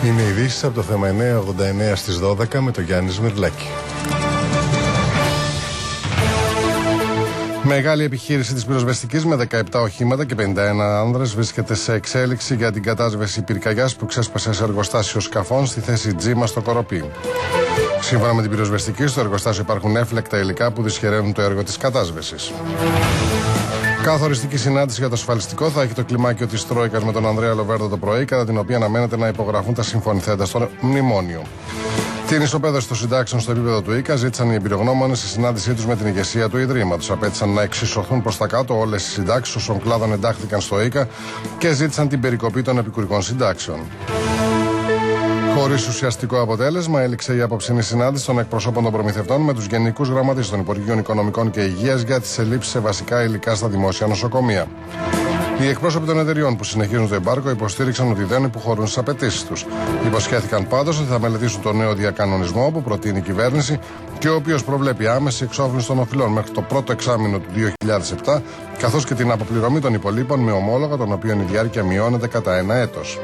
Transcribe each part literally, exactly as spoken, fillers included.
Είναι ειδήσεις από το θέμα εννιακόσια ογδόντα εννέα στις δώδεκα με τον Γιάννη Σμυρλάκη. Μεγάλη επιχείρηση της πυροσβεστικής με δεκαεπτά οχήματα και πενήντα ένα άνδρες βρίσκεται σε εξέλιξη για την κατάσβεση πυρκαγιάς που ξέσπασε σε εργοστάσιο σκαφών στη θέση Τζίμα στο Κοροπή. Σύμφωνα με την πυροσβεστική, στο εργοστάσιο υπάρχουν έφλεκτα υλικά που δυσχεραίνουν το έργο της κατάσβεσης. Καθοριστική συνάντηση για το ασφαλιστικό θα έχει το κλιμάκιο της Τρόικας με τον Ανδρέα Λοβέρδο το πρωί, κατά την οποία αναμένεται να υπογραφούν τα συμφωνηθέντα στο μνημόνιο. Την ισοπαίδωση των συντάξεων στο επίπεδο του ΙΚΑ ζήτησαν οι εμπειρογνώμονες στη συνάντησή τους με την ηγεσία του Ιδρύματος. Απέτησαν να εξισωθούν προς τα κάτω όλες οι συντάξεις όσων κλάδων εντάχθηκαν στο ΙΚΑ και ζήτησαν την περικοπή των επικουρικών συντάξεων. Χωρίς ουσιαστικό αποτέλεσμα, έληξε η απόψινή συνάντηση των εκπροσώπων των προμηθευτών με τους γενικούς γραμματείς των Υπουργείων Οικονομικών και Υγείας για τις ελλείψεις σε βασικά υλικά στα δημόσια νοσοκομεία. Οι εκπρόσωποι των εταιριών που συνεχίζουν το εμπάργκο υποστήριξαν ότι δεν υποχωρούν στις απαιτήσεις τους. Υποσχέθηκαν πάντως ότι θα μελετήσουν το νέο διακανονισμό που προτείνει η κυβέρνηση και ο οποίος προβλέπει άμεση εξόφληση των οφειλών μέχρι το πρώτο εξάμηνο του δύο χιλιάδες επτά, καθώς και την αποπληρωμή των υπολείπων με ομόλογα των οποίων η διάρκεια μειώνεται κατά ένα έτος.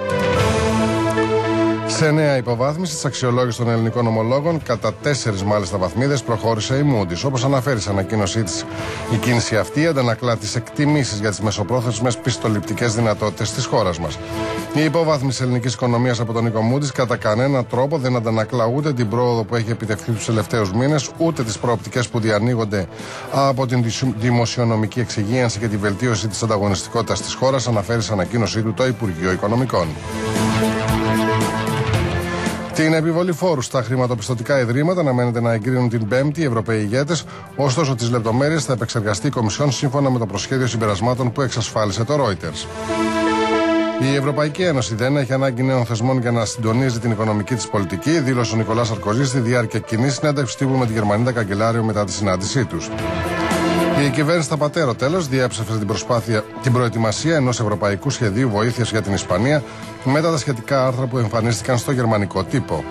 Σε νέα υποβάθμιση της αξιολόγησης των ελληνικών ομολόγων, κατά τέσσερις μάλιστα βαθμίδες προχώρησε η Moody's. Όπως αναφέρει σε ανακοίνωσή της, η κίνηση αυτή αντανακλά τις εκτιμήσεις για τις μεσοπρόθεσμες πιστοληπτικές δυνατότητες της χώρας μας. Η υποβάθμιση της ελληνικής οικονομίας από τον οίκο Moody's κατά κανέναν τρόπο δεν αντανακλά ούτε την πρόοδο που έχει επιτευχθεί τους τελευταίους μήνες, ούτε τις προοπτικές που διανοίγονται από την δημοσιονομική εξυγίανση και τη βελτίωση της ανταγωνιστικότητας της χώρας, αναφέρει σε ανακοίνωσή του το Υπουργείο Οικονομικών. Την επιβολή φόρου στα χρηματοπιστωτικά ιδρύματα αναμένεται να εγκρίνουν την Πέμπτη οι Ευρωπαίοι ηγέτες, ωστόσο τις λεπτομέρειες θα επεξεργαστεί η Κομισιόν σύμφωνα με το προσχέδιο συμπερασμάτων που εξασφάλισε το Reuters. Η Ευρωπαϊκή Ένωση δεν έχει ανάγκη νέων θεσμών για να συντονίζει την οικονομική της πολιτική, δήλωσε ο Νικολάς Σαρκοζή στη διάρκεια κοινής συνέντευξης τύπου με τη Γερμανίδα καγκελάριο μετά τη συνάντησή τους. Η κυβέρνηση Θαπατέρο τέλος διέψευσε την προσπάθεια, την προετοιμασία ενός ευρωπαϊκού σχεδίου βοήθειας για την Ισπανία μετά τα σχετικά άρθρα που εμφανίστηκαν στο γερμανικό τύπο.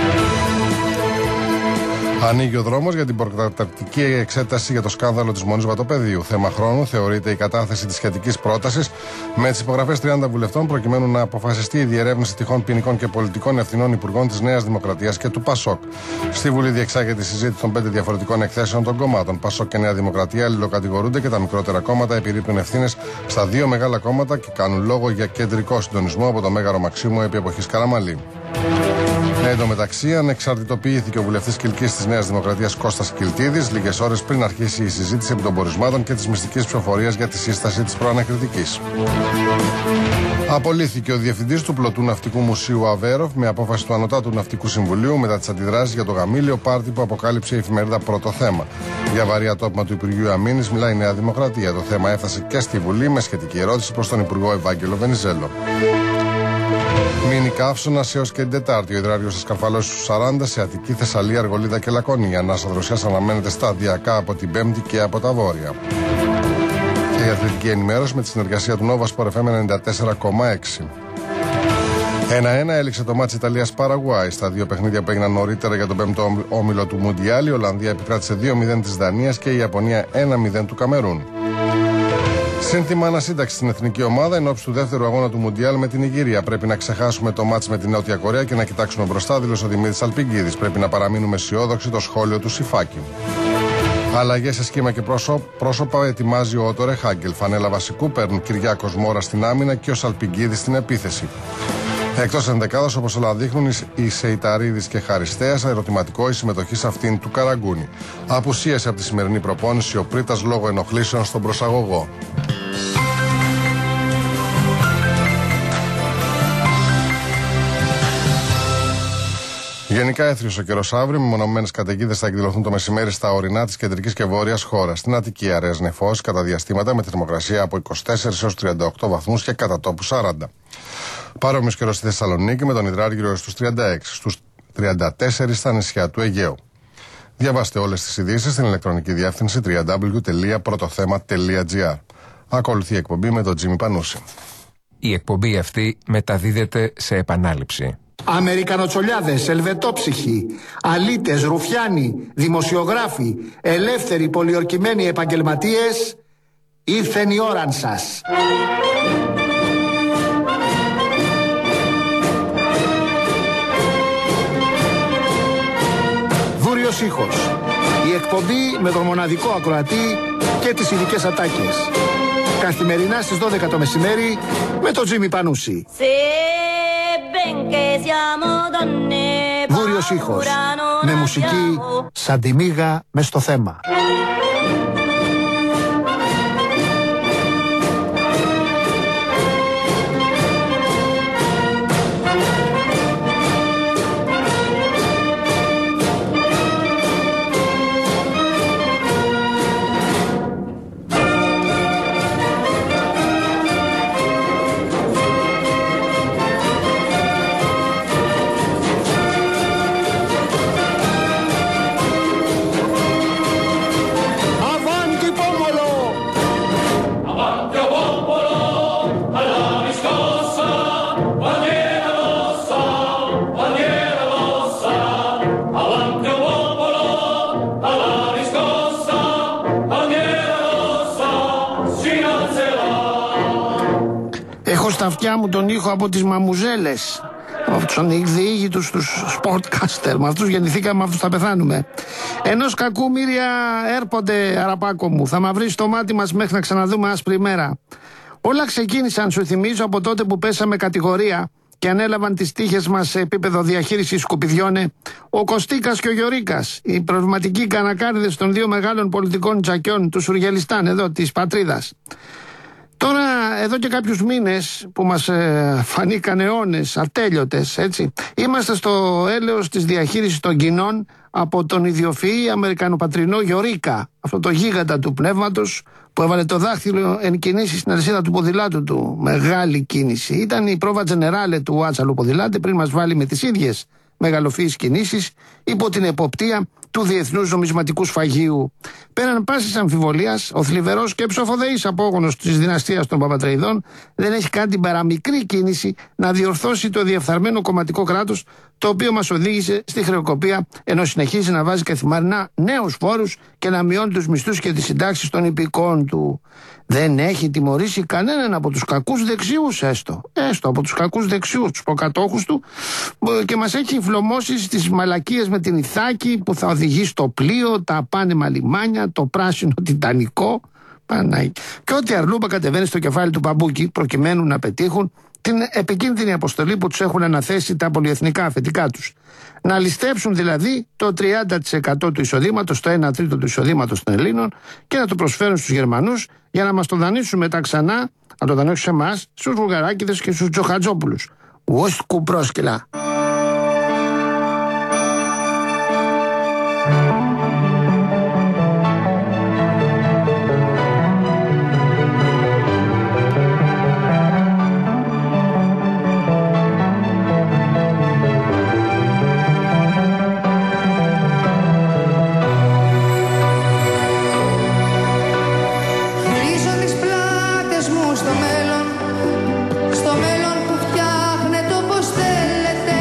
Ανοίγει ο δρόμος για την προκαταρκτική εξέταση για το σκάνδαλο της Μονής Βατοπεδίου. Θέμα χρόνου θεωρείται η κατάθεση της σχετικής πρότασης με τις υπογραφές τριάντα βουλευτών προκειμένου να αποφασιστεί η διερεύνηση τυχόν ποινικών και πολιτικών ευθυνών υπουργών της Νέας Δημοκρατίας και του ΠΑΣΟΚ. Στη Βουλή διεξάγεται η συζήτηση των πέντε διαφορετικών εκθέσεων των κομμάτων. ΠΑΣΟΚ και Νέα Δημοκρατία αλληλοκατηγορούνται και τα μικρότερα κόμματα επιρρύπτουν ευθύνες στα δύο μεγάλα κόμματα και κάνουν λόγο για κεντρικό συντονισμό από το Μέγαρο Μαξίμου επί εποχής Καραμαλή. Εν τω μεταξύ, ανεξαρτητοποιήθηκε ο βουλευτής Κιλκής της Νέας Δημοκρατίας Κώστας Κιλτίδης λίγες ώρες πριν αρχίσει η συζήτηση επί των πορισμάτων και της μυστικής ψηφοφορίας για τη σύσταση της προανακριτικής. Απολύθηκε ο διευθυντής του Πλωτού Ναυτικού Μουσείου Αβέροφ με απόφαση του Ανωτάτου Ναυτικού Συμβουλίου μετά τις αντιδράσεις για το γαμήλιο πάρτι που αποκάλυψε η εφημερίδα Πρώτο Θέμα. Για βαρύ ατόπιμα του Υπουργείου Αμήνης μιλάει η Νέα Δημοκρατία. Το θέμα έφτασε και στη Βουλή με σχετική ερώτηση προς τον Υπουργό Ευάγγελο Βενιζέλο. Μείνει καύσωνα έως και την Τετάρτη. Ο υδράριος θα σκαρφαλώσει στους σαράντα σε Αττική, Θεσσαλία, Αργολίδα και Λακωνία. Η ανάσα δροσιάς αναμένεται σταδιακά από την Πέμπτη και από τα βόρεια. Και η αθλητική ενημέρωση με τη συνεργασία του Nova Sport εφ εμ ενενήντα τέσσερα κόμμα έξι. ένα ένα έληξε το μάτς Ιταλίας-Παραγουάη. Στα δύο παιχνίδια που έγιναν νωρίτερα για τον πέμπτο όμιλο του Μουντιάλ, η Ολλανδία επικράτησε δύο μηδέν της Δανίας και η Ιαπωνία ένα μηδέν του Καμερούν. Σύνθημα ανασύνταξη στην εθνική ομάδα εν ώψη του δεύτερου αγώνα του Μουντιάλ με την Νιγηρία. Πρέπει να ξεχάσουμε το μάτς με την Νότια Κορέα και να κοιτάξουμε μπροστά, δήλωσε ο Δημήτρης Αλπιγκίδης. Πρέπει να παραμείνουμε αισιόδοξοι, το σχόλιο του Σιφάκη. Αλλαγές σε σχήμα και πρόσωπα ετοιμάζει ο Ότο Ρεχάγκελ. Φανέλα βασικού παίρνουν Κυριάκος Μόρα στην άμυνα και ο Σαλπιγκίδης στην επίθεση. Εκτός ενδεκάδας, όπως όλα δείχνουν, οι Σεϊταρίδης και Χαριστέας, ερωτηματικό η συμμετοχή σε αυτήν του Καραγκούνη. Απουσίασε από τη σημερινή προπόνηση ο Πρίτας λόγω ενοχλήσεων στον προσαγωγό. Γενικά έθριος ο καιρός αύριο, με μονομένες καταιγίδες θα εκδηλωθούν το μεσημέρι στα ορεινά της κεντρικής και βόρειας χώρας. Στην Αττική αραιές νεφώσεις κατά διαστήματα με θερμοκρασία από είκοσι τέσσερα έως τριάντα οκτώ βαθμούς και κατά τόπου σαράντα. Παρόμοιος καιρός στη Θεσσαλονίκη με τον υδράργυρο στους τριάντα έξι, στους τριάντα τέσσερα στα νησιά του Αιγαίου. Διαβάστε όλες τις ειδήσεις στην ηλεκτρονική διεύθυνση double-u double-u double-u τελεία πρωτοθέμα τελεία τζι άρ. Ακολουθεί η εκπομπή με τον Τζίμι Πανούση. Η εκπομπή αυτή μεταδίδεται σε επανάληψη. Αμερικανοτσολιάδες, ελβετόψυχοι, αλήτες, ρουφιάνοι, δημοσιογράφοι, ελεύθεροι πολιορκημένοι επαγγελματίες, ήρθεν η ώραν σας. Βουριος ήχος. Η εκπομπή με τον μοναδικό ακροατή και τις ειδικές ατάκες. Καθημερινά στις δώδεκα το μεσημέρι με τον Τζίμι Πανούση. Βουριος ήχος. Με μουσική σαν τη μύγα μες στο θέμα. Έχω στα αυτιά μου τον ήχο από τις μαμουζέλες, από τους ανεκδιήγητους τους sportcaster. Με αυτούς γεννηθήκαμε, με αυτούς θα πεθάνουμε. Ενός κακού μύρια έρπονται, αραπάκο μου. Θα μαυρίσει το μάτι μας μέχρι να ξαναδούμε άσπρη ημέρα. Όλα ξεκίνησαν, σου θυμίζω, από τότε που πέσαμε κατηγορία και ανέλαβαν τις τύχες μας σε επίπεδο διαχείρισης σκουπιδιών ο Κωστίκας και ο Γιωρίκας, οι προβληματικοί κανακάριδες των δύο μεγάλων πολιτικών τζακιών του Σουργελιστάν, εδώ της πατρίδας. Τώρα, εδώ και κάποιους μήνες που μας ε, φανήκαν αιώνες ατέλειωτες, έτσι, είμαστε στο έλεος της διαχείρισης των κοινών από τον ιδιοφυή Αμερικανοπατρινό Γιωρίκα, αυτό το γίγαντα του πνεύματος που έβαλε το δάχτυλο εν κινήσει στην αλυσίδα του ποδηλάτου του. Μεγάλη κίνηση. Ήταν η πρόβα τζενεράλε του άτσαλου ποδηλάτη πριν μας βάλει με τις ίδιες μεγαλοφυείς κινήσεις υπό την εποπτεία του Διεθνούς Νομισματικού Σφαγείου. Πέραν πάσης αμφιβολίας, ο θλιβερός και ψοφοδεής απόγονος της δυναστείας των Παπατρεϊδών δεν έχει κάνει την παραμικρή κίνηση να διορθώσει το διεφθαρμένο κομματικό κράτος, το οποίο μας οδήγησε στη χρεοκοπία, ενώ συνεχίζει να βάζει καθημερινά νέους φόρους και να μειώνει τους μισθούς και τις συντάξεις των υπηκόων του. Δεν έχει τιμωρήσει κανέναν από τους κακούς δεξιούς, έστω. Έστω από τους κακούς δεξιούς, τους προκατόχους του, και μας έχει φλωμώσει στις μαλακίες με την Ιθάκη που θα οδηγεί στο πλοίο, τα απάνεμα λιμάνια, το πράσινο τιτανικό. Πανάει. Και ό,τι αρλούπα κατεβαίνει στο κεφάλι του Παμπούκι προκειμένου να πετύχουν την επικίνδυνη αποστολή που τους έχουν αναθέσει τα πολυεθνικά αφεντικά τους. Να ληστέψουν δηλαδή το τριάντα τοις εκατό του εισοδήματος, το ένα τρίτο του εισοδήματος των Ελλήνων και να το προσφέρουν στους Γερμανούς για να μας το δανείσουν μετά ξανά, να το δανείσουν σε εμάς, στους Βουλγαράκηδες και στους Τζοχατζόπουλους. Ουστ κουπρόσκυλα. Στο μέλλον που φτιάχνετε όπως θέλετε,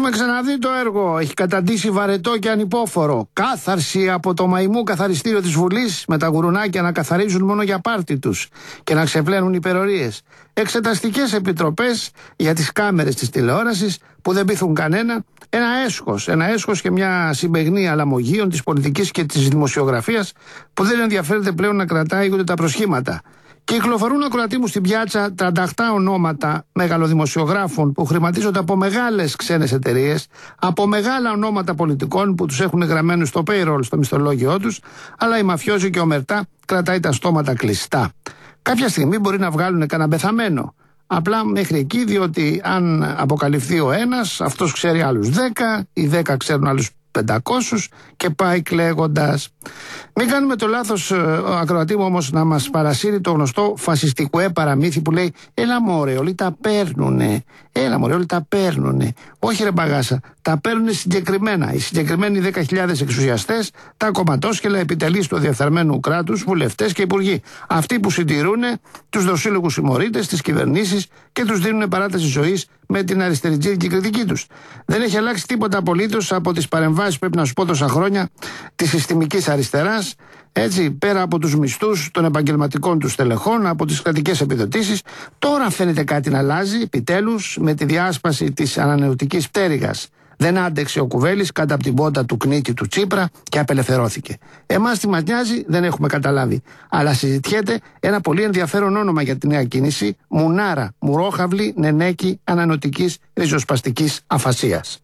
έχουμε ξαναδεί το έργο. Έχει καταντήσει βαρετό και ανυπόφορο. Κάθαρση από το μαϊμού καθαριστήριο της Βουλής, με τα γουρουνάκια να καθαρίζουν μόνο για πάρτι τους και να ξεπλένουν υπερορίες. Εξεταστικές επιτροπές για τις κάμερες της τηλεόρασης που δεν πείθουν κανένα. Ένα έσχος, ένα έσχος και μια συμπαιγνία αλαμογίων της πολιτικής και της δημοσιογραφίας που δεν ενδιαφέρεται πλέον να κρατάει ούτε τα προσχήματα. Κυκλοφορούν ακροατή μου στην πιάτσα τριάντα οκτώ ονόματα μεγαλοδημοσιογράφων που χρηματίζονται από μεγάλες ξένες εταιρείες, από μεγάλα ονόματα πολιτικών που τους έχουν γραμμένους στο payroll στο μισθολόγιό τους, αλλά η μαφιόζη και ο Μερτά κρατάει τα στόματα κλειστά. Κάποια στιγμή μπορεί να βγάλουν κανένα πεθαμένο. Απλά μέχρι εκεί, διότι αν αποκαλυφθεί ο ένας, αυτός ξέρει άλλους δέκα, οι δέκα ξέρουν άλλους πεντακόσιους και πάει κλαίγοντας. Μην κάνουμε το λάθος, ο ακροατή μου, όμως, να μας παρασύρει το γνωστό φασιστικό παραμύθι που λέει «Έλα μωρέ, όλοι τα παίρνουνε, έλα μωρέ, όλοι τα παίρνουνε». Όχι ρε μπαγάσα, τα παίρνουνε συγκεκριμένα. Οι συγκεκριμένοι δέκα χιλιάδες εξουσιαστές, τα κομματόσκελα επιτελείς του διεφθαρμένου κράτους, βουλευτές και υπουργοί. Αυτοί που συντηρούνε τους δοσύλλογους συμμορίτες, τις κυβερνήσεις και τους δίνουν παράταση ζωής με την αριστεριτζίδικη κριτική τους. Δεν έχει αλλάξει τίποτα απολύτως από τις παρεμβάσεις, πρέπει να σου πω, τόσα χρόνια της συστημικής αριστεράς. Έτσι, πέρα από τους μισθούς των επαγγελματικών του στελεχών, από τις κρατικές επιδοτήσεις, τώρα φαίνεται κάτι να αλλάζει, επιτέλους, με τη διάσπαση της ανανεωτικής πτέρυγας. Δεν άντεξε ο Κουβέλης κάτω από την πότα του κνίτη του Τσίπρα και απελευθερώθηκε. Εμάς τι μας νοιάζει, δεν έχουμε καταλάβει. Αλλά συζητιέται ένα πολύ ενδιαφέρον όνομα για τη νέα κίνηση: Μουνάρα, Μουρόχαυλη, Νενέκη, Ανανεωτικής Ριζοσπαστικής Αφασίας.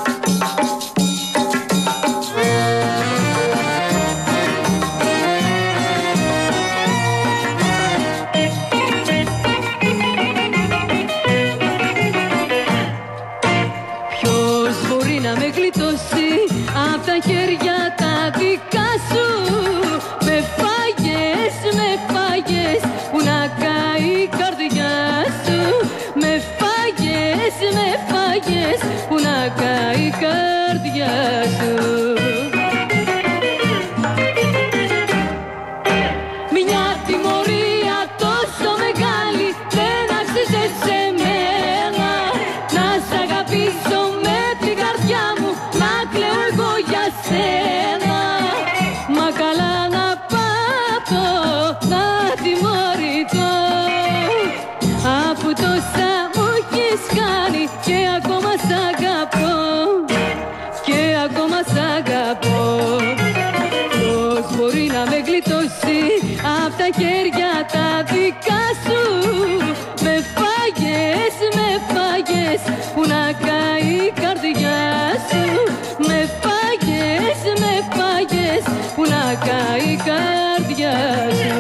Απ' τα χέρια τα δικά σου με φάγες, με φάγες που να καεί η καρδιά σου. Με φάγες, με φάγες που να καεί η καρδιά σου. Μια τιμωρία τόσο μεγάλη δεν άξιζε σε μένα. Να σ' αγαπήσω με την καρδιά μου, να κλαίω εγώ για σένα. Μα καλά να πάθω, να τιμωρηθώ, αφού τόσα μου έχεις κάνει και ακόμα σ' αγαπώ, και ακόμα σ' αγαπώ. Ποιος μπορεί να με γλιτώσει απ' τα χέρια τα δικά σου. Με φάγες, με φάγες που να καεί η καρδιά σου. Με φάγες, με φάγες που να καεί η καρδιά σου.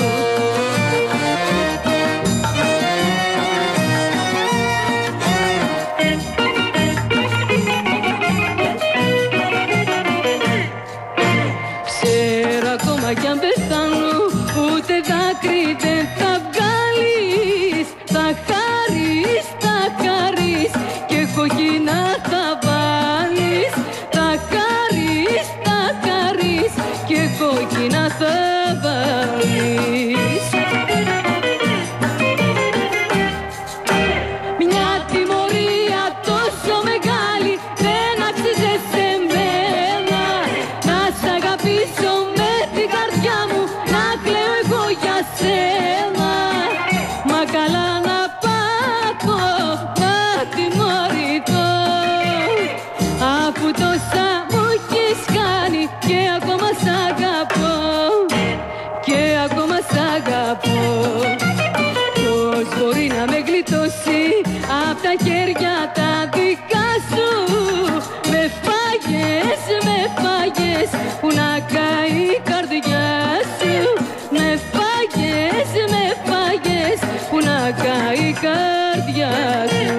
Ξέρω ακόμα κι αν πεθάνω, ούτε δάκρυ δεν θα βγάλεις. Θα χαρείς, θα χαρείς και κοκκινά θα βάλεις. Θα χαρείς, θα χαρείς και κοκκινά θα βάλεις. Μια τιμωρία τόσο μεγάλη δεν άξιζε σε μένα. Να σ' αγαπήσω με την καρδιά μου, να κλαίω εγώ για σένα. Μα καλά να πάθω, να τιμωρηθώ, αφού τόσα μου έχεις κάνει και ακόμα σ' αγαπώ, και ακόμα σ' αγαπώ. Ποιος μπορεί να με γλιτώσει απ' τα χέρια τα δικά σου. Με φάγες, με φάγες που να καεί η καρδιά σου. Με φάγες, με φάγες που να καεί η καρδιά σου.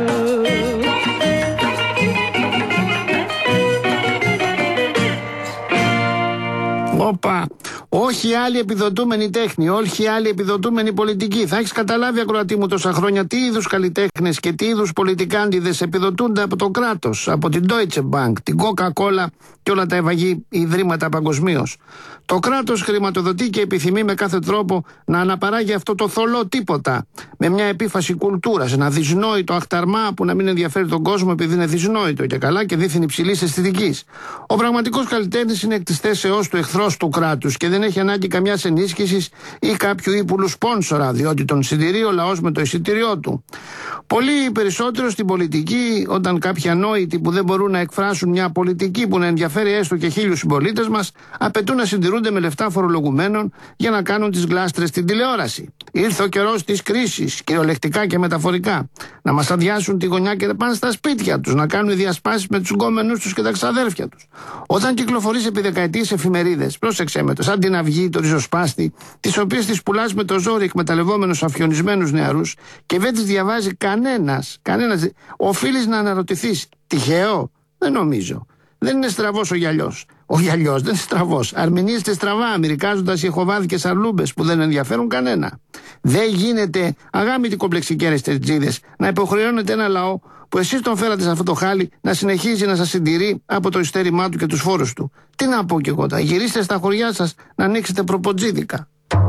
Όπα, Όχι άλλη επιδοτούμενη τέχνη, όχι άλλη επιδοτούμενη πολιτική. Θα έχεις καταλάβει, ακροατή μου, τόσα χρόνια τι είδους καλλιτέχνες και τι είδους πολιτικάντιδες επιδοτούνται από το κράτος, από την Deutsche Bank, την Coca-Cola και όλα τα ευαγή ιδρύματα παγκοσμίως. Το κράτος χρηματοδοτεί και επιθυμεί με κάθε τρόπο να αναπαράγει αυτό το θολό τίποτα, με μια επίφαση κουλτούρας, ένα δυσνόητο αχταρμά που να μην ενδιαφέρει τον κόσμο επειδή είναι δυσνόητο και καλά και δίθεν υψηλής αισθητικής. Ο πραγματικός καλλιτέχνης είναι εκ της θέσεώς του εχθρός του κράτους και δεν έχει ανάγκη καμιάς ενίσχυσης ή κάποιου ύπουλου σπόνσορα, διότι τον συντηρεί ο λαός με το εισιτήριό του. Πολύ περισσότερο στην πολιτική, όταν κάποιοι ανόητοι που δεν μπορούν να εκφράσουν μια πολιτική που να ενδιαφέρει έστω και χίλιους συμπολίτες μας, απαιτούν να συντηρούνται με λεφτά φορολογουμένων για να κάνουν τις γλάστρες στην τηλεόραση. Ήρθε ο καιρός της κρίσης, κυριολεκτικά και μεταφορικά. Να μας αδειάσουν τη γωνιά και να πάνε στα σπίτια τους, να κάνουν διασπάσεις με τους γκόμενους τους και τα ξαδέρφια τους. Όταν κυκλοφορείς επί δεκαετίες εφημερίδες, πρόσεξε με το, σαν την Αυγή, το Ριζοσπάστη, τις οποίες τις πουλάς με το ζόρι εκμεταλλευόμενους αφιονισμένους νεαρούς και δεν τις διαβάζει κανένας, κανένας, οφείλεις να αναρωτηθείς, τυχαίο? Δεν νομίζω. Δεν είναι στραβός ο γυαλιός. Ο γυαλιός δεν είναι στραβός. Αρμηνίζεται στραβά, αμυρικάζοντας ηχοβάδικες αρλούμπες που δεν ενδιαφέρουν κανένα. Δεν γίνεται, αγάμητοι κομπλεξικέρες τερτζίδες, να υποχρεώνετε ένα λαό που εσείς τον φέρατε σε αυτό το χάλι να συνεχίζει να σας συντηρεί από το ειστέρημά του και τους φόρους του. Τι να πω κι εγώ, τα γυρίστε στα χωριά σας να ανοίξετε προποτζίδικα.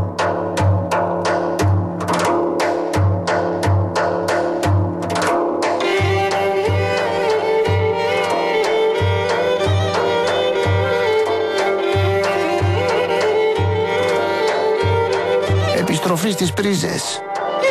Επιστροφή στις πρίζες.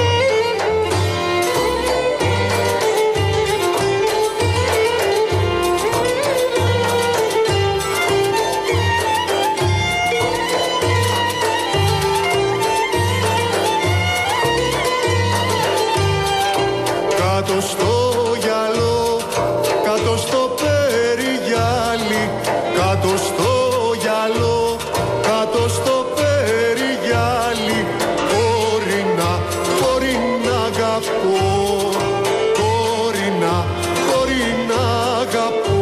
Κάτω στο γυαλό, κάτω στο περιγυάλι, κάτω στο γυαλό, κάτω στο περιγυάλι, κορίνα, κορίνα αγαπώ, κορίνα, κορίνα αγαπώ.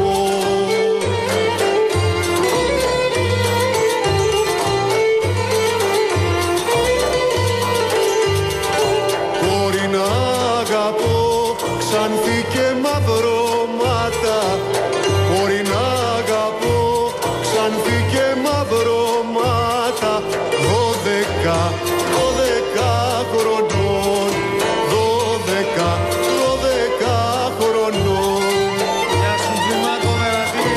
Κορίνα αγαπώ, ξανθή και μαυρώματα, μπορεί να αγαπώ, ξανθή και μαυρώματα, δώδεκα, δώδεκα χρονών, δώδεκα, δώδεκα χρονών. Γεια σου Τζιμάκο Μερατή.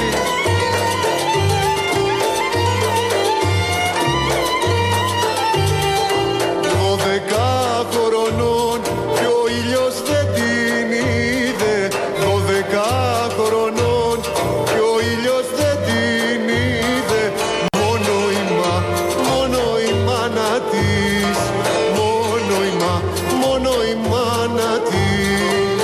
Δώδεκα χρονών και ο ήλιος δεν την είδε, δώδεκα χρονών και ο ήλιος δεν την είδε, μόνο η μα, μόνο η μάνα της, μόνο η μα, μόνο η μάνα της.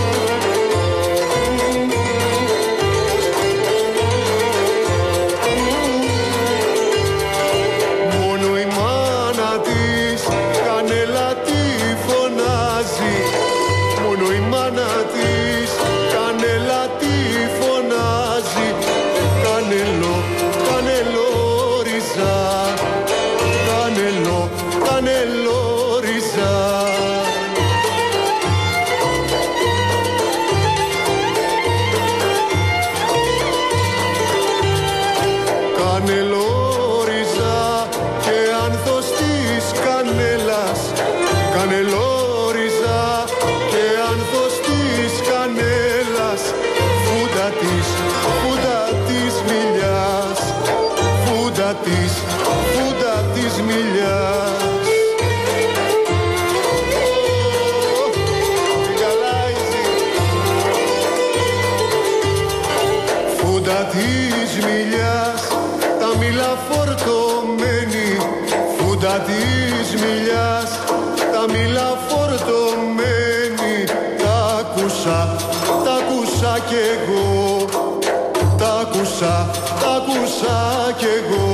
Μόνο η μάνα της κανέλα τη φωνάζει, μόνο η μάνα της κανέλα τη φωνάζει, κανελό, κανελό ριζά, κανελό, κανελό ριζά. Κανελόριζα και άνθος της κανέλας, κανελόριζα και άνθος της κανέλας, φούντα της, φούντα της μιλιάς, φούντα της, φούντα της μιλιάς. Φούντα της μιλιάς, τα μήλα φορτωμένη, φούντα της μιλιάς, τα μήλα φορτωμένη, τα άκουσα, τα άκουσα κι εγώ, τα άκουσα, τα άκουσα κι εγώ.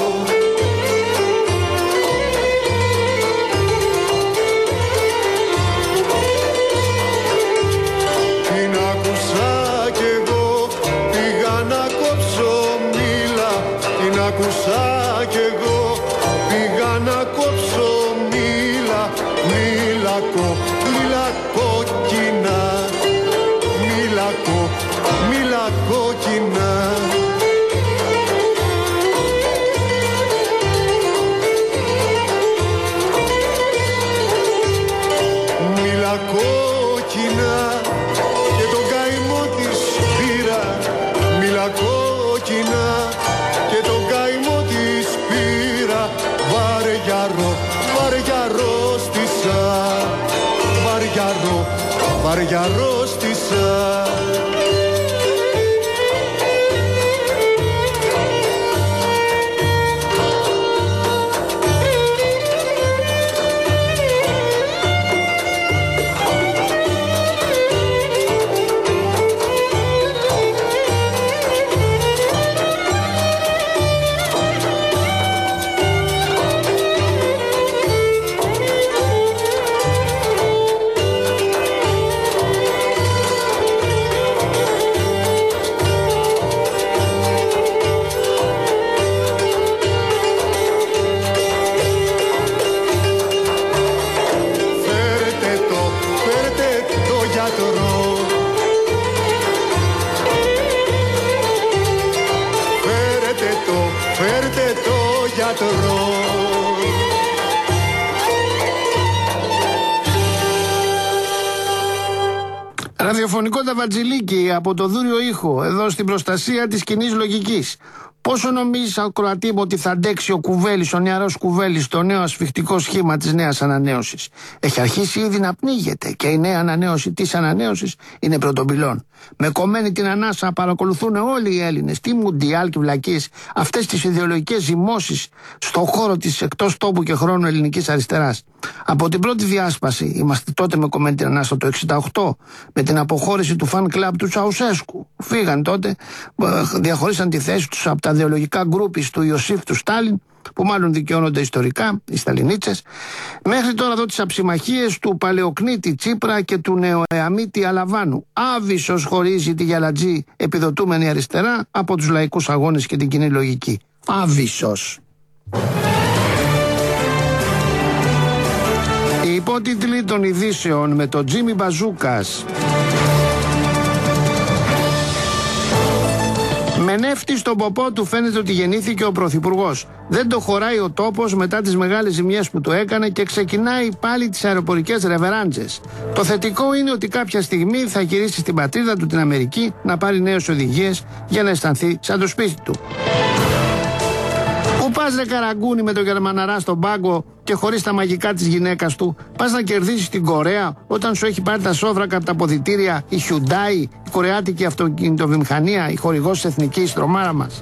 Την άκουσα κι εγώ, πήγα να κόψω μήλα, την άκουσα κι εγώ, κόκκινα και τον καημό της πήρα. Μίλα κόκκινα και τον καημό της πήρα. Βαριαρό, βαριαρό στήσα. Βαριαρό, βαριαρό στήσα. Ραδιοφωνικό ταβατζιλίκι από το Δούριο Ήχο, εδώ στην προστασία της κοινής λογικής. Πόσο νομίζεις, ακροατή μου, ότι θα αντέξει ο Κουβέλης, ο νεαρός Κουβέλης, το νέο ασφιχτικό σχήμα της νέας ανανέωσης? Έχει αρχίσει ήδη να πνίγεται και η νέα ανανέωση της ανανέωσης είναι πρωτοπυλών. Με κομμένη την ανάσα παρακολουθούν όλοι οι Έλληνες, τι μουντιάλ και βλακίες, αυτές τις ιδεολογικές ζυμώσεις στον χώρο της εκτός τόπου και χρόνου ελληνικής αριστεράς. Από την πρώτη διάσπαση, είμαστε τότε με κομμένη την ανάσα το εξήντα οκτώ, με την αποχώρηση του φαν κλαμπ του Τσαουσέσκου. Φύγαν τότε, διαχωρίσαν τη θέση τους από τα ιδεολογικά γκρούπις του Ιωσήφ του Στάλιν, που μάλλον δικαιώνονται ιστορικά, οι Σταλινίτσες, μέχρι τώρα εδώ τις αψιμαχίες του Παλαιοκνίτη Τσίπρα και του Νεοεαμίτη Αλαβάνου. Άβυσσος χωρίζει τη γυαλατζή επιδοτούμενη αριστερά από τους λαϊκούς αγώνες και την κοινή λογική. Άβυσσος. Οι υπότιτλοι των ειδήσεων με τον Τζίμι Μπαζούκας. Με νεύτη στον ποπό του φαίνεται ότι γεννήθηκε ο Πρωθυπουργός. Δεν το χωράει ο τόπος μετά τις μεγάλες ζημιές που του έκανε και ξεκινάει πάλι τις αεροπορικές ρεβεράντζες. Το θετικό είναι ότι κάποια στιγμή θα γυρίσει στην πατρίδα του, την Αμερική, να πάρει νέες οδηγίες για να αισθανθεί σαν το σπίτι του. Πού πας ρε καραγκούνι με τον Γερμαναρά στον πάγκο και χωρίς τα μαγικά της γυναίκας του? Πας να κερδίσεις την Κορέα όταν σου έχει πάρει τα σόβρακα από τα αποδυτήρια η Hyundai, η κορεάτικη αυτοκινητοβιομηχανία, η χορηγός της εθνικής τρομάρα μας?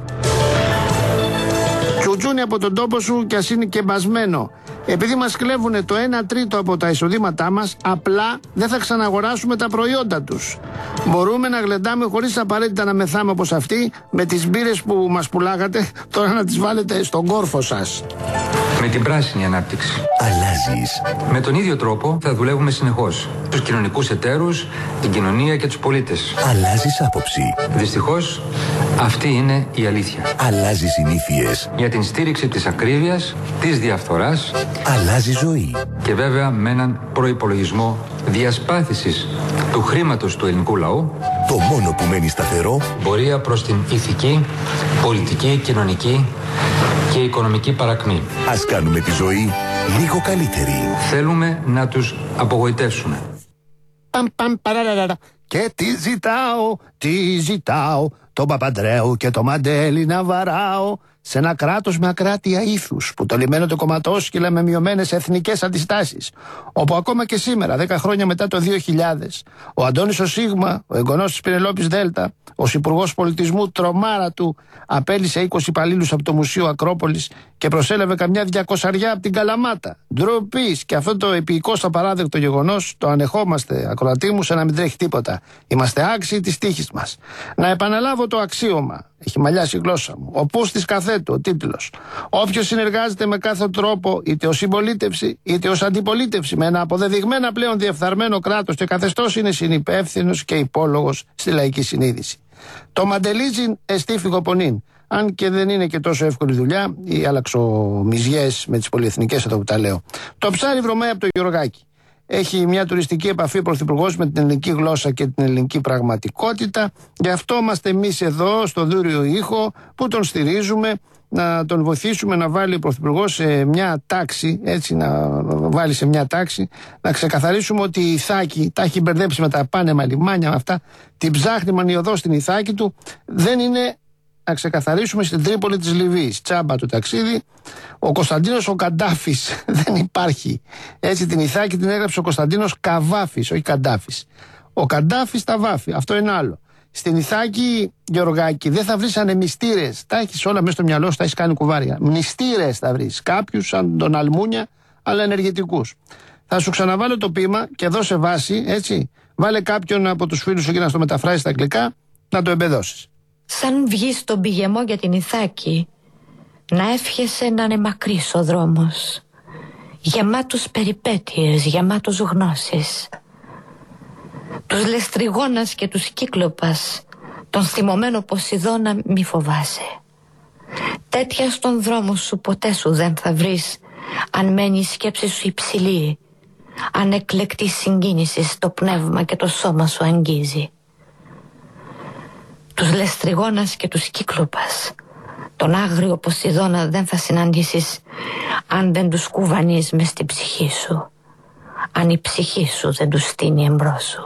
Τσουτζούνι από τον τόπο σου κι ας είναι και μπασμένο. Επειδή μας κλέβουνε το ένα τρίτο από τα εισοδήματά μας, απλά δεν θα ξαναγοράσουμε τα προϊόντα τους. Μπορούμε να γλεντάμε χωρίς απαραίτητα να μεθάμε όπως αυτοί, με τις μπύρες που μας πουλάγατε, τώρα να τις βάλετε στον κόρφο σας. Με την πράσινη ανάπτυξη. Αλλάζεις. Με τον ίδιο τρόπο θα δουλεύουμε συνεχώς. Τους κοινωνικούς εταίρους, την κοινωνία και τους πολίτες. Αλλάζεις άποψη. Δυστυχώς, αυτή είναι η αλήθεια. Αλλάζεις συνήθειες. Για την στήριξη της ακρίβειας, της διαφθοράς. Αλλάζει ζωή. Και βέβαια με έναν προϋπολογισμό διασπάθησης του χρήματος του ελληνικού λαού. Το μόνο που μένει σταθερό. Πορεία προς την ηθική, πολιτική, κοινωνική και οικονομική παρακμή. Ας κάνουμε τη ζωή λίγο καλύτερη. Θέλουμε να τους απογοητεύσουμε. Παμ, παμ, παραραραρα. Και τι ζητάω, τι ζητάω, τον Παπαντρέου και το Μαντέλι να βαράω σε ένα κράτος με ακράτεια ήθους, που το λιμένο το κομματόσκυλα με μειωμένες εθνικές αντιστάσεις, όπου ακόμα και σήμερα, δέκα χρόνια μετά το δύο χιλιάδες, ο Αντώνης ο Σίγμα, ο εγγονός της Πενελόπης Δέλτα, ως υπουργός πολιτισμού τρομάρα του, απέλυσε είκοσι υπαλλήλους από το Μουσείο Ακρόπολης και προσέλαβε καμιά διακοσαριά από την Καλαμάτα. Ντροπής, και αυτό το επίοικος απαράδεκτο γεγονός το ανεχόμαστε, ακροατή μου, σαν να μην τρέχει τίποτα. Είμαστε άξιοι της τύχης μας. Να επαναλάβω το αξίωμα. Έχει μαλλιάσει η γλώσσα μου. Ο Πούστης Καθέτου, ο τίτλος. Όποιος συνεργάζεται με κάθε τρόπο, είτε ως συμπολίτευση είτε ως αντιπολίτευση, με ένα αποδεδειγμένα πλέον διεφθαρμένο κράτος και καθεστώς, είναι συνυπεύθυνος και υπόλογος στη λαϊκή συνείδηση. Το μαντελίζιν εστί φυγοπονήν. Αν και δεν είναι και τόσο εύκολη δουλειά, οι αλλαξομυζιές με τις πολυεθνικές, εδώ που τα λέω. Το ψάρι βρωμάει από το Γιωργάκι. Έχει μια τουριστική επαφή ο Πρωθυπουργός με την ελληνική γλώσσα και την ελληνική πραγματικότητα. Γι' αυτό είμαστε εμείς εδώ στο Δούριο Ήχο, που τον στηρίζουμε να τον βοηθήσουμε να βάλει ο Πρωθυπουργός σε μια τάξη, έτσι να βάλει σε μια τάξη, να ξεκαθαρίσουμε ότι η Ιθάκη τα έχει μπερδέψει με τα πάνεμα λιμάνια με αυτά, την ψάχνει μανιωδώς στην Ιθάκη του, δεν είναι, να ξεκαθαρίσουμε, στην Τρίπολη της Λιβύης. Τσάμπα το ταξίδι. Ο Κωνσταντίνος ο Καντάφης δεν υπάρχει. Έτσι την Ιθάκη την έγραψε ο Κωνσταντίνος Καβάφης, όχι Καντάφης. Ο Καντάφης τα βάφει. Αυτό είναι άλλο. Στην Ιθάκη, Γεωργάκη, δεν θα βρεις ανεμιστήρες. Τα έχεις όλα μέσα στο μυαλό σου, τα έχεις κάνει κουβάρια. Μνηστήρες θα βρεις. Κάποιους σαν τον Αλμούνια, αλλά ενεργετικούς. Θα σου ξαναβάλω το ποίημα και δώσε βάση, έτσι. Βάλε κάποιον από τους φίλους σου και να στο μεταφράσει στα αγγλικά, να το εμπεδώσεις. Σαν βγεις στον πηγεμό για την Ιθάκη, να εύχεσαι να είναι μακρύς ο δρόμος, γεμάτος περιπέτειες, γεμάτος γνώσεις. Τους Λεστριγόνας και τους Κύκλοπας, τον θυμωμένο Ποσειδώνα μη φοβάσαι. Τέτοια στον δρόμο σου ποτέ σου δεν θα βρεις, αν μένει η σκέψη σου υψηλή, αν εκλεκτή συγκίνηση στο πνεύμα και το σώμα σου αγγίζει. Τους Λεστριγόνας και τους Κύκλοπας, τον άγριο Ποσειδώνα δεν θα συναντήσεις, αν δεν τους κουβανείς μες στην ψυχή σου, αν η ψυχή σου δεν τους στείνει εμπρός σου.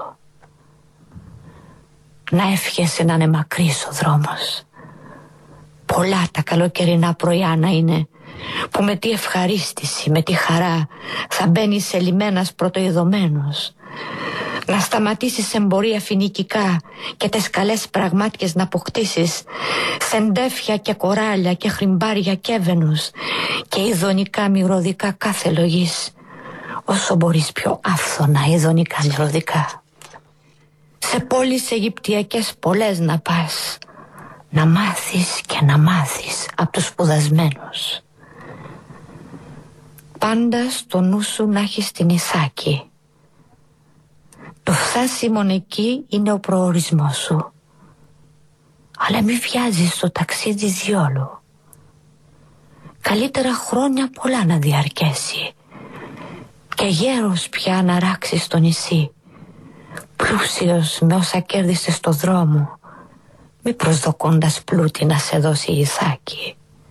Να εύχεσαι να είναι μακρύς ο δρόμος. Πολλά τα καλοκαιρινά πρωιά να είναι, που με τη ευχαρίστηση, με τη χαρά θα μπαίνεις σε λιμένας πρωτοειδωμένος. Να σταματήσεις εμπορία φοινικικά και τις καλές πραγμάτιες να αποκτήσεις, σεντέφια και κοράλια και χρυμπάρια και έβαινους και ειδονικά μυρωδικά κάθε λογής, όσο μπορείς πιο άφθονα ειδονικά μυρωδικά. Σε πόλεις Αιγυπτιακές πολλές να πας, να μάθεις και να μάθεις από τους σπουδασμένους. Πάντα στο νου σου να έχεις την Ιθάκη. Το φτάσιμον εκεί είναι ο προορισμός σου. Αλλά μη βιάζεις το ταξίδι διόλου. Καλύτερα χρόνια πολλά να διαρκέσει και γέρος πια να ράξεις το νησί, πλούσιος με όσα κέρδισες στο δρόμο, μη προσδοκώντας πλούτη να σε δώσει η Ιθάκη.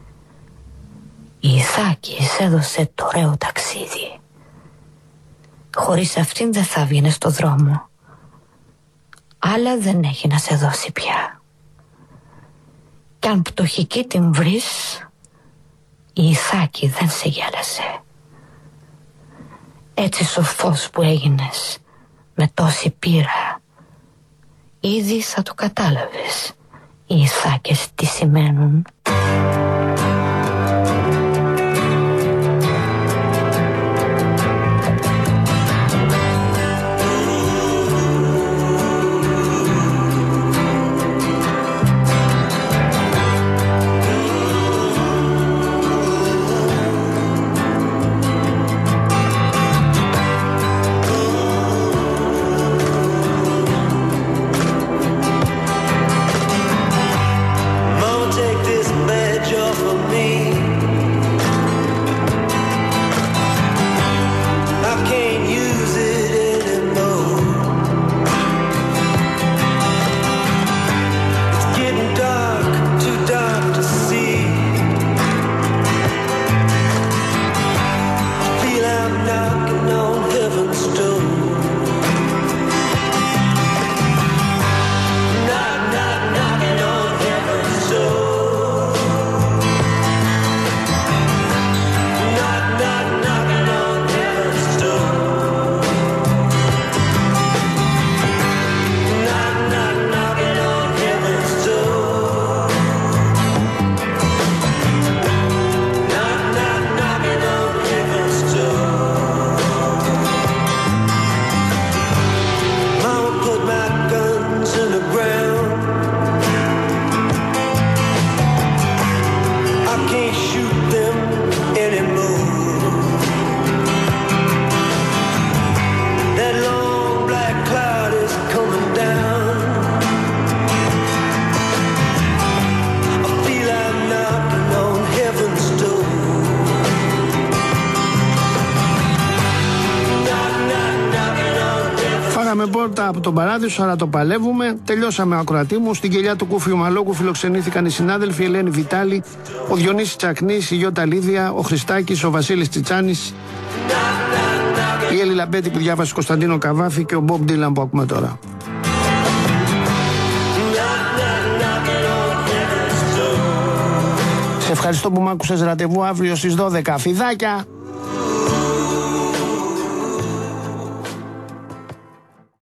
Η Ιθάκη σε έδωσε το ωραίο ταξίδι. Χωρίς αυτήν δεν θα βγαίνε στο δρόμο. Άλλα δεν έχει να σε δώσει πια. Κι αν πτωχική την βρεις, η Ιθάκη δεν σε γέλασε. Έτσι σοφός που έγινες, με τόση πείρα, ήδη θα το κατάλαβες οι Ιθάκες τι σημαίνουν. Take this λεπτά από τον Παράδεισο, άρα το παλεύουμε. Τελειώσαμε, ακροατή μου. Στην κελιά του Κούφιου Μαλόκου φιλοξενήθηκαν οι συνάδελφοι Ελένη Βιτάλη, ο Διονύσης Τσακνής, η Γιώτα Λίδια, ο Χριστάκης, ο Βασίλης Τσιτσάνης, η Έλλη Λαμπέτη που διάβασε Κωνσταντίνο Καβάφη και ο Μπομπ Ντίλαν που ακούμε τώρα. Σε ευχαριστώ που μ' άκουσες. Ραντεβού αύριο στις δώδεκα. Φιδάκια!